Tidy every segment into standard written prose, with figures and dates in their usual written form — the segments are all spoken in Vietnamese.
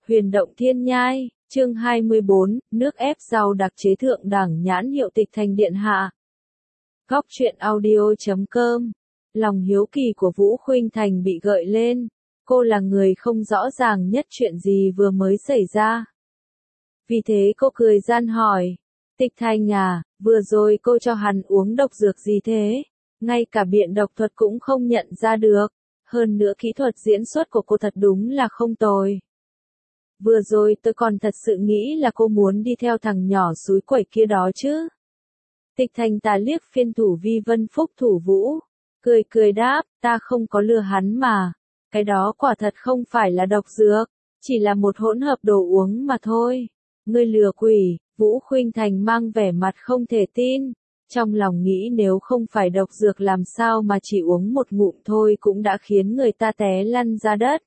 Huyền động thiên nhai, chương 24, nước ép rau đặc chế thượng đẳng nhãn hiệu Tịch Thành điện hạ. Góc truyện audio.com. Lòng hiếu kỳ của Vũ Khuynh Thành bị gợi lên, cô là người không rõ ràng nhất chuyện gì vừa mới xảy ra. Vì thế cô cười gian hỏi, Tịch Thành à, vừa rồi cô cho hắn uống độc dược gì thế? Ngay cả biện độc thuật cũng không nhận ra được, hơn nữa kỹ thuật diễn xuất của cô thật đúng là không tồi. Vừa rồi tôi còn thật sự nghĩ là cô muốn đi theo thằng nhỏ xúi quẩy kia đó chứ. Tịch Thành tà liếc phiên thủ Vi Vân Phúc Thủ Vũ, cười đáp, ta không có lừa hắn mà, cái đó quả thật không phải là độc dược, chỉ là một hỗn hợp đồ uống mà thôi. Ngươi lừa quỷ, Vũ Khuynh Thành mang vẻ mặt không thể tin, trong lòng nghĩ nếu không phải độc dược làm sao mà chỉ uống một ngụm thôi cũng đã khiến người ta té lăn ra đất.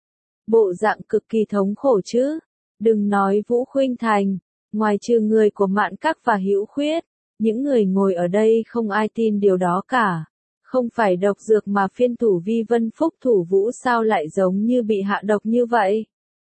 Bộ dạng cực kỳ thống khổ chứ. Đừng nói Vũ Khuynh Thành, ngoài trừ người của Mạn Các và Hữu Khuyết, những người ngồi ở đây không ai tin điều đó cả. Không phải độc dược mà phiên thủ Vi Vân Phúc Thủ Vũ sao lại giống như bị hạ độc như vậy?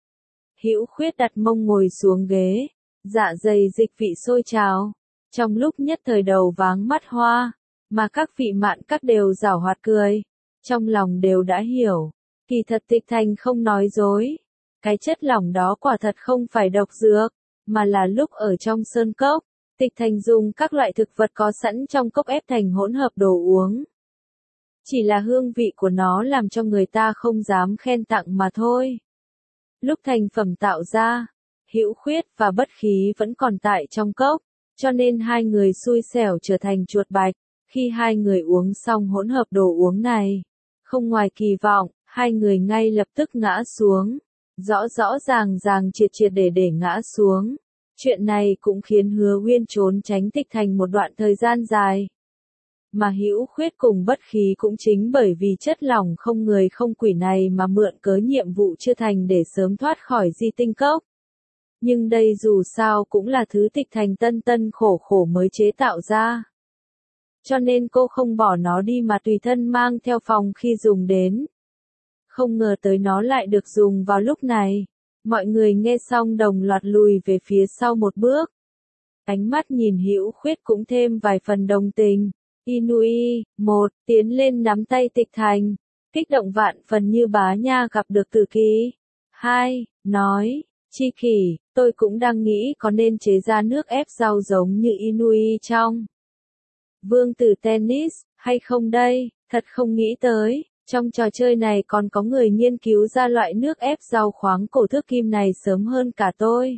Hữu Khuyết đặt mông ngồi xuống ghế, dạ dày dịch vị sôi trào, trong lúc nhất thời đầu váng mắt hoa, mà các vị Mạn Các đều giảo hoạt cười, trong lòng đều đã hiểu. Kỳ thật Tịch Thành không nói dối. Cái chất lỏng đó quả thật không phải độc dược, mà là lúc ở trong sơn cốc, Tịch Thành dùng các loại thực vật có sẵn trong cốc ép thành hỗn hợp đồ uống. Chỉ là hương vị của nó làm cho người ta không dám khen tặng mà thôi. Lúc thành phẩm tạo ra, Hữu Khuyết và Bất Khí vẫn còn tại trong cốc, cho nên hai người xui xẻo trở thành chuột bạch. Khi hai người uống xong hỗn hợp đồ uống này, không ngoài kỳ vọng, hai người ngay lập tức ngã xuống. Rõ ràng triệt để ngã xuống. Chuyện này cũng khiến Hứa Uyên trốn tránh Tịch Thành một đoạn thời gian dài. Mà Hữu Khuyết cùng Bất Khí cũng chính bởi vì chất lỏng không người không quỷ này mà mượn cớ nhiệm vụ chưa thành để sớm thoát khỏi di tinh cốc. Nhưng đây dù sao cũng là thứ Tịch Thành tân khổ mới chế tạo ra. Cho nên cô không bỏ nó đi mà tùy thân mang theo phòng khi dùng đến. Không ngờ tới nó lại được dùng vào lúc này. Mọi người nghe xong đồng loạt lùi về phía sau một bước. Ánh mắt nhìn Hữu Khuyết cũng thêm vài phần đồng tình. Inui, tiến lên nắm tay Tịch Thành, kích động vạn phần như bá nha gặp được Tử Kỳ. 2, nói, Chi Kỷ, tôi cũng đang nghĩ có nên chế ra nước ép rau giống như Inui trong Vương tử tennis, hay không đây, thật không nghĩ tới. Trong trò chơi này còn có người nghiên cứu ra loại nước ép rau khoáng cổ thước kim này sớm hơn cả tôi.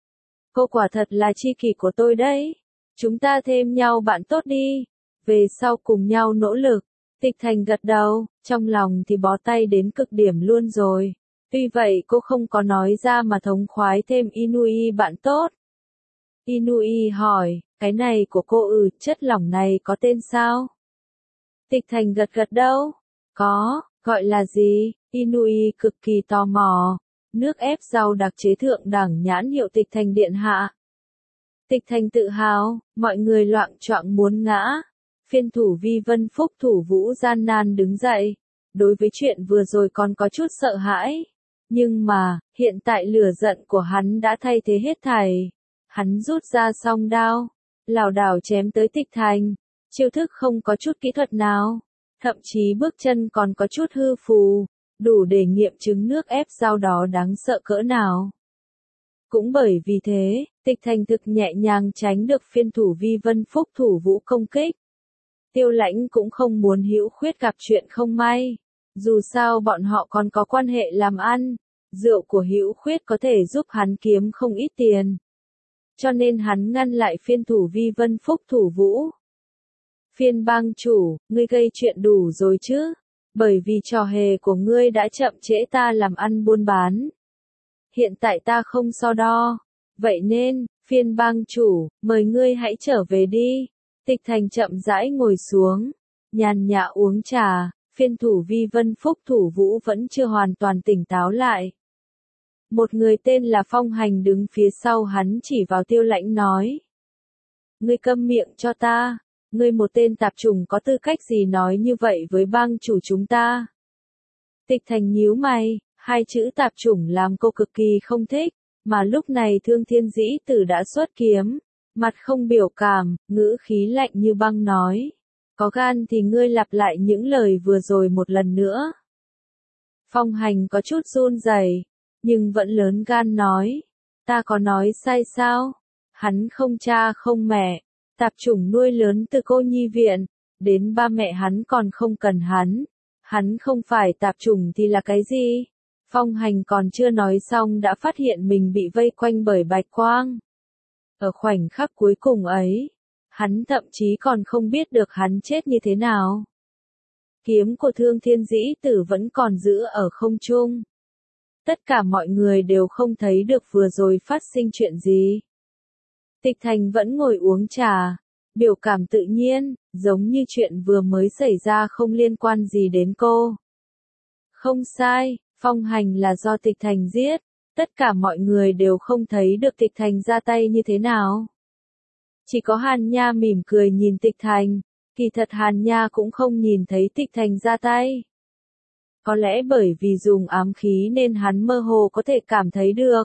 Cô quả thật là tri kỷ của tôi đấy. Chúng ta thêm nhau bạn tốt đi. Về sau cùng nhau nỗ lực. Tịch Thành gật đầu, trong lòng thì bó tay đến cực điểm luôn rồi. Tuy vậy cô không có nói ra mà thống khoái thêm Inui bạn tốt. Inui hỏi, cái này của cô chất lỏng này có tên sao? Tịch Thành gật đầu. Có, gọi là gì? Inui cực kỳ tò mò. Nước ép rau đặc chế thượng đẳng nhãn hiệu Tịch Thành điện hạ. Tịch Thành tự hào, mọi người loạng choạng muốn ngã. Phiên thủ Vi Vân Phúc Thủ Vũ gian nan đứng dậy. Đối với chuyện vừa rồi còn có chút sợ hãi. Nhưng mà, hiện tại lửa giận của hắn đã thay thế hết thảy. Hắn rút ra song đao, lảo đảo chém tới Tịch Thành. Chiêu thức không có chút kỹ thuật nào. Thậm chí bước chân còn có chút hư phù, đủ để nghiệm chứng nước ép rau đó đáng sợ cỡ nào. Cũng bởi vì thế, Tịch Thành thực nhẹ nhàng tránh được phiên thủ Vi Vân Phúc Thủ Vũ công kích. Tiêu Lãnh cũng không muốn Hữu Khuyết gặp chuyện không may. Dù sao bọn họ còn có quan hệ làm ăn, rượu của Hữu Khuyết có thể giúp hắn kiếm không ít tiền. Cho nên hắn ngăn lại phiên thủ Vi Vân Phúc Thủ Vũ. Phiên bang chủ, ngươi gây chuyện đủ rồi chứ? Bởi vì trò hề của ngươi đã chậm trễ ta làm ăn buôn bán. Hiện tại ta không so đo. Vậy nên, phiên bang chủ, mời ngươi hãy trở về đi. Tịch Thành chậm rãi ngồi xuống, nhàn nhã uống trà, phiên thủ Vi Vân Phúc Thủ Vũ vẫn chưa hoàn toàn tỉnh táo lại. Một người tên là Phong Hành đứng phía sau hắn chỉ vào Tiêu Lãnh nói. Ngươi câm miệng cho ta. Ngươi một tên tạp chủng có tư cách gì nói như vậy với bang chủ chúng ta? Tịch Thành nhíu mày, Hai chữ tạp chủng làm cô cực kỳ không thích, mà lúc này Thương Thiên Dĩ Tử đã xuất kiếm, mặt không biểu cảm, ngữ khí lạnh như băng nói. Có gan thì ngươi lặp lại những lời vừa rồi một lần nữa. Phong Hành có chút run rẩy, nhưng vẫn lớn gan nói. Ta có nói sai sao? Hắn không cha không mẹ, tạp chủng nuôi lớn từ cô nhi viện, đến ba mẹ hắn còn không cần hắn. Hắn không phải tạp chủng thì là cái gì? Phong Hành còn chưa nói xong đã phát hiện mình bị vây quanh bởi bạch quang. Ở khoảnh khắc cuối cùng ấy, hắn thậm chí còn không biết được hắn chết như thế nào. Kiếm của Thương Thiên Dĩ Tử vẫn còn giữ ở không trung. Tất cả mọi người đều không thấy được vừa rồi phát sinh chuyện gì. Tịch Thành vẫn ngồi uống trà, biểu cảm tự nhiên, giống như chuyện vừa mới xảy ra không liên quan gì đến cô. Không sai, Phong Hành là do Tịch Thành giết, tất cả mọi người đều không thấy được Tịch Thành ra tay như thế nào. Chỉ có Hàn Nha mỉm cười nhìn Tịch Thành, kỳ thật Hàn Nha cũng không nhìn thấy Tịch Thành ra tay. Có lẽ bởi vì dùng ám khí nên hắn mơ hồ có thể cảm thấy được.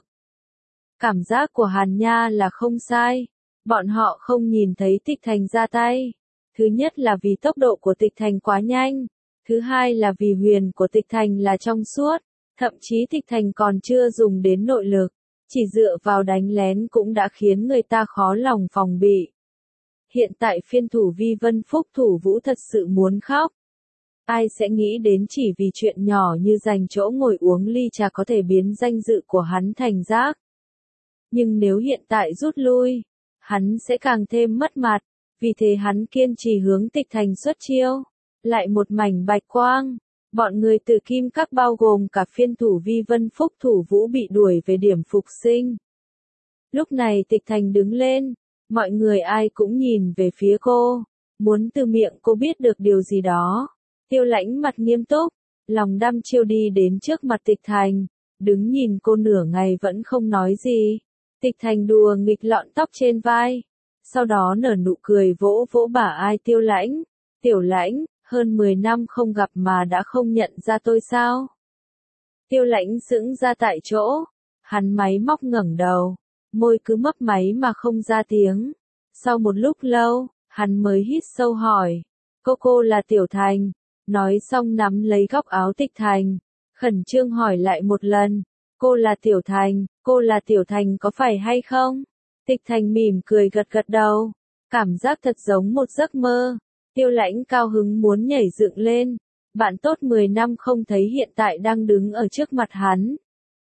Cảm giác của Hàn Nha là không sai, bọn họ không nhìn thấy Tịch Thành ra tay. Thứ nhất là vì tốc độ của Tịch Thành quá nhanh, thứ hai là vì huyền của Tịch Thành là trong suốt, thậm chí Tịch Thành còn chưa dùng đến nội lực, chỉ dựa vào đánh lén cũng đã khiến người ta khó lòng phòng bị. Hiện tại phiên thủ Vi Vân Phúc thủ vũ thật sự muốn khóc. Ai sẽ nghĩ đến chỉ vì chuyện nhỏ như giành chỗ ngồi uống ly trà có thể biến danh dự của hắn thành rác. Nhưng nếu hiện tại rút lui, hắn sẽ càng thêm mất mặt, vì thế hắn kiên trì hướng Tịch Thành xuất chiêu. Lại một mảnh bạch quang, bọn người từ Kim Các bao gồm cả phiên thủ Vi Vân Phúc thủ vũ bị đuổi về điểm phục sinh. Lúc này Tịch Thành đứng lên, mọi người ai cũng nhìn về phía cô, muốn từ miệng cô biết được điều gì đó. Tiêu Lãnh mặt nghiêm túc, lòng đăm chiêu đi đến trước mặt Tịch Thành, đứng nhìn cô nửa ngày vẫn không nói gì. Tịch Thành đùa nghịch lọn tóc trên vai, sau đó nở nụ cười vỗ vỗ bả ai Tiêu Lãnh. Tiểu Lãnh, hơn 10 năm không gặp mà đã không nhận ra tôi sao? Tiêu Lãnh sững ra tại chỗ, hắn máy móc ngẩng đầu, môi cứ mấp máy mà không ra tiếng. Sau một lúc lâu, hắn mới hít sâu hỏi, cô là Tiểu Thành. Nói xong nắm lấy góc áo Tịch Thành, khẩn trương hỏi lại một lần, cô là Tiểu Thành có phải hay không? Tịch Thành mỉm cười gật gật đầu, cảm giác thật giống một giấc mơ. Tiêu Lãnh cao hứng muốn nhảy dựng lên, bạn tốt 10 năm không thấy hiện tại đang đứng ở trước mặt hắn.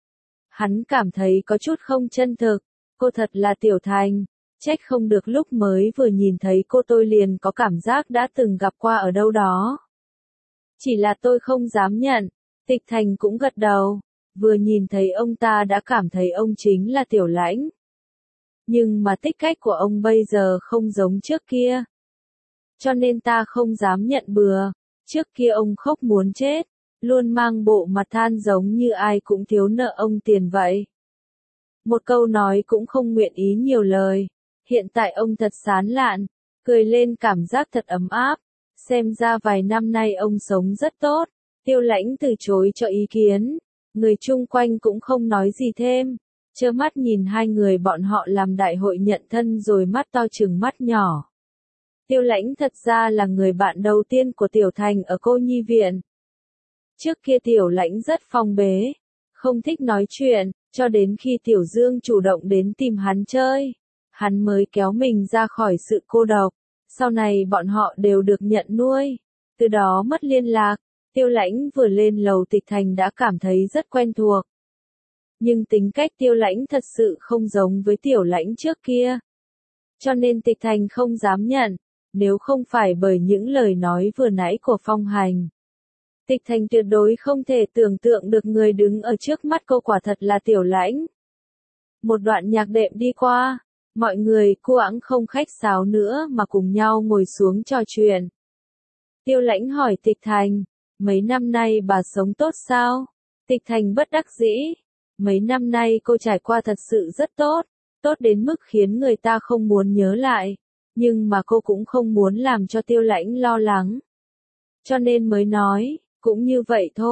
Hắn cảm thấy có chút không chân thực, cô thật là Tiểu Thành, trách không được lúc mới vừa nhìn thấy cô tôi liền có cảm giác đã từng gặp qua ở đâu đó. Chỉ là tôi không dám nhận, Tịch Thành cũng gật đầu, vừa nhìn thấy ông ta đã cảm thấy ông chính là Tiểu Lãnh. Nhưng mà tích cách của ông bây giờ không giống trước kia. Cho nên ta không dám nhận bừa, trước kia ông khóc muốn chết, luôn mang bộ mặt than giống như ai cũng thiếu nợ ông tiền vậy. Một câu nói cũng không nguyện ý nhiều lời, hiện tại ông thật sán lạn, cười lên cảm giác thật ấm áp. Xem ra vài năm nay ông sống rất tốt. Tiêu Lãnh từ chối cho ý kiến, người chung quanh cũng không nói gì thêm, trơ mắt nhìn hai người bọn họ làm đại hội nhận thân rồi mắt to trừng mắt nhỏ. Tiêu Lãnh thật ra là người bạn đầu tiên của Tiểu Thành ở cô nhi viện. Trước kia Tiểu Lãnh rất phong bế, không thích nói chuyện, cho đến khi Tiểu Dương chủ động đến tìm hắn chơi, hắn mới kéo mình ra khỏi sự cô độc. Sau này bọn họ đều được nhận nuôi, từ đó mất liên lạc. Tiêu Lãnh vừa lên lầu Tịch Thành đã cảm thấy rất quen thuộc. Nhưng tính cách Tiêu Lãnh thật sự không giống với Tiểu Lãnh trước kia. Cho nên Tịch Thành không dám nhận, nếu không phải bởi những lời nói vừa nãy của Phong Hành. Tịch Thành tuyệt đối không thể tưởng tượng được người đứng ở trước mắt cô quả thật là Tiểu Lãnh. Một đoạn nhạc đệm đi qua. Mọi người quãng không khách sáo nữa mà cùng nhau ngồi xuống trò chuyện. Tiêu Lãnh hỏi Tịch Thành, mấy năm nay bà sống tốt sao? Tịch Thành bất đắc dĩ, mấy năm nay cô trải qua thật sự rất tốt, tốt đến mức khiến người ta không muốn nhớ lại, nhưng mà cô cũng không muốn làm cho Tiêu Lãnh lo lắng. Cho nên mới nói, cũng như vậy thôi,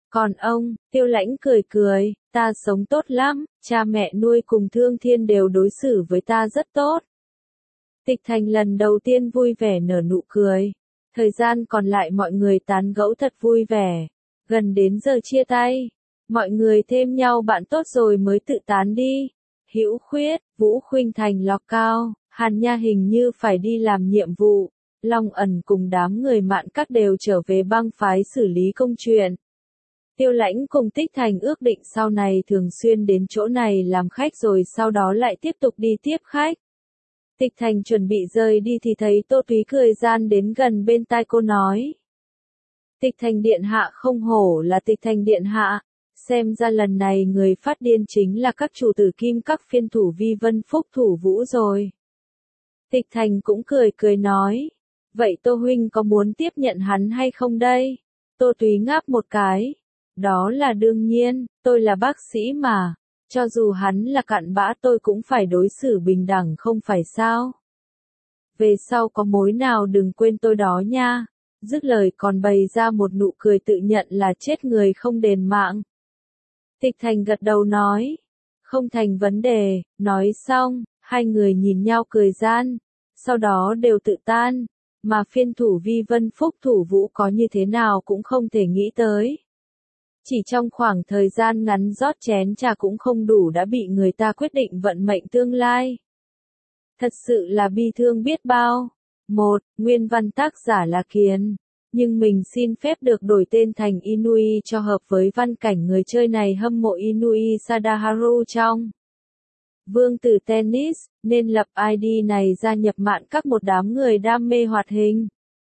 Còn ông, Tiêu Lãnh cười cười, ta sống tốt lắm, cha mẹ nuôi cùng Thương Thiên đều đối xử với ta rất tốt. Tịch Thành lần đầu tiên vui vẻ nở nụ cười. Thời gian còn lại mọi người tán gẫu thật vui vẻ. Gần đến giờ chia tay, mọi người thêm nhau bạn tốt rồi mới tự tán đi. Hữu Khuyết, Vũ Khuynh Thành lọc cao, Hàn Nha hình như phải đi làm nhiệm vụ. Long Ẩn cùng đám người Mạn Các đều trở về bang phái xử lý công chuyện. Tiêu Lãnh cùng Tích Thành ước định sau này thường xuyên đến chỗ này làm khách rồi sau đó lại tiếp tục đi tiếp khách. Tịch Thành chuẩn bị rời đi thì thấy Tô Túy cười gian đến gần bên tai cô nói. Tịch Thành điện hạ không hổ là Tịch Thành điện hạ, xem ra lần này người phát điên chính là các chủ tử kim các phiên thủ Vi Vân Phúc Thủ Vũ rồi. Tịch Thành cũng cười cười nói, vậy Tô huynh có muốn tiếp nhận hắn hay không đây? Tô Túy ngáp một cái, đó là đương nhiên, tôi là bác sĩ mà. Cho dù hắn là cặn bã tôi cũng phải đối xử bình đẳng không phải sao? Về sau có mối nào đừng quên tôi đó nha. Dứt lời còn bày ra một nụ cười tự nhận là chết người không đền mạng. Tịch Thành gật đầu nói. Không thành vấn đề, nói xong, hai người nhìn nhau cười gian. Sau đó đều tự tan. Mà phiên thủ Vi Vân Phúc Thủ Vũ có như thế nào cũng không thể nghĩ tới. Chỉ trong khoảng thời gian ngắn rót chén trà cũng không đủ đã bị người ta quyết định vận mệnh tương lai. Thật sự là bi thương biết bao. Nguyên văn tác giả là Kiền. Nhưng mình xin phép được đổi tên thành Inui cho hợp với văn cảnh người chơi này hâm mộ Inui Sadaharu trong Vương tử tennis, nên lập ID này gia nhập Mạn Các một đám người đam mê hoạt hình.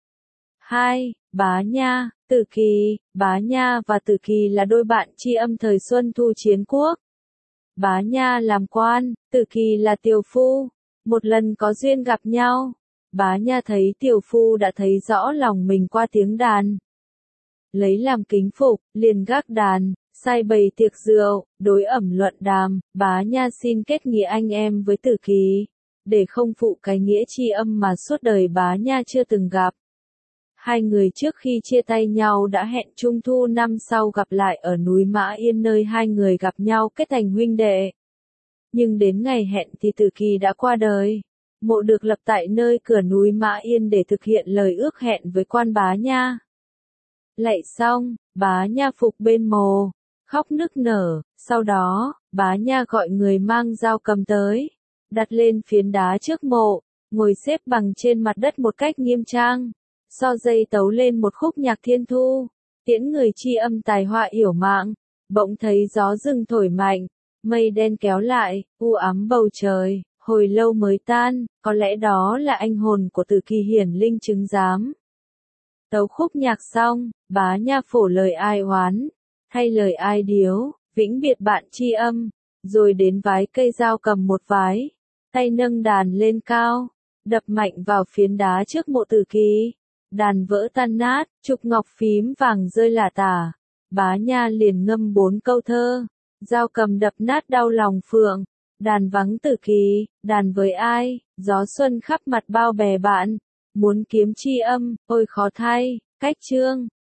2. Bá Nha, Tử Kỳ. Bá Nha và Tử Kỳ là đôi bạn tri âm thời Xuân Thu Chiến Quốc. Bá Nha làm quan, Tử Kỳ là tiểu phu. Một lần có duyên gặp nhau, Bá Nha thấy tiểu phu đã thấy rõ lòng mình qua tiếng đàn. Lấy làm kính phục, liền gác đàn, sai bày tiệc rượu, đối ẩm luận đàm. Bá Nha xin kết nghĩa anh em với Tử Kỳ, để không phụ cái nghĩa tri âm mà suốt đời Bá Nha chưa từng gặp. Hai người trước khi chia tay nhau đã hẹn Trung thu năm sau gặp lại ở núi Mã Yên nơi hai người gặp nhau kết thành huynh đệ. Nhưng đến ngày hẹn thì Tử Kỳ đã qua đời. Mộ được lập tại nơi cửa núi Mã Yên để thực hiện lời ước hẹn với quan Bá Nha. Lạy xong, Bá Nha phục bên mồ, khóc nức nở. Sau đó, Bá Nha gọi người mang dao cầm tới, đặt lên phiến đá trước mộ, ngồi xếp bằng trên mặt đất một cách nghiêm trang. So dây tấu lên một khúc nhạc thiên thu, tiễn người tri âm tài hoa yểu mạng. Bỗng thấy gió rừng thổi mạnh, mây đen kéo lại, u ám bầu trời, hồi lâu mới tan, có lẽ đó là anh hồn của Tử Kỳ hiển linh chứng giám. Tấu khúc nhạc xong, Bá Nha phổ lời ai oán, thay lời ai điếu, vĩnh biệt bạn tri âm, rồi đến vái cây dao cầm một vái, tay nâng đàn lên cao, đập mạnh vào phiến đá trước mộ Tử Kỳ. Đàn vỡ tan nát, trục ngọc phím vàng rơi lả tả. Bá Nha liền ngâm 4 câu thơ. Dao cầm đập nát đau lòng phượng. Đàn vắng Tử Kỳ, đàn với ai, gió xuân khắp mặt bao bè bạn. Muốn kiếm tri âm, ôi khó thay, cách chương.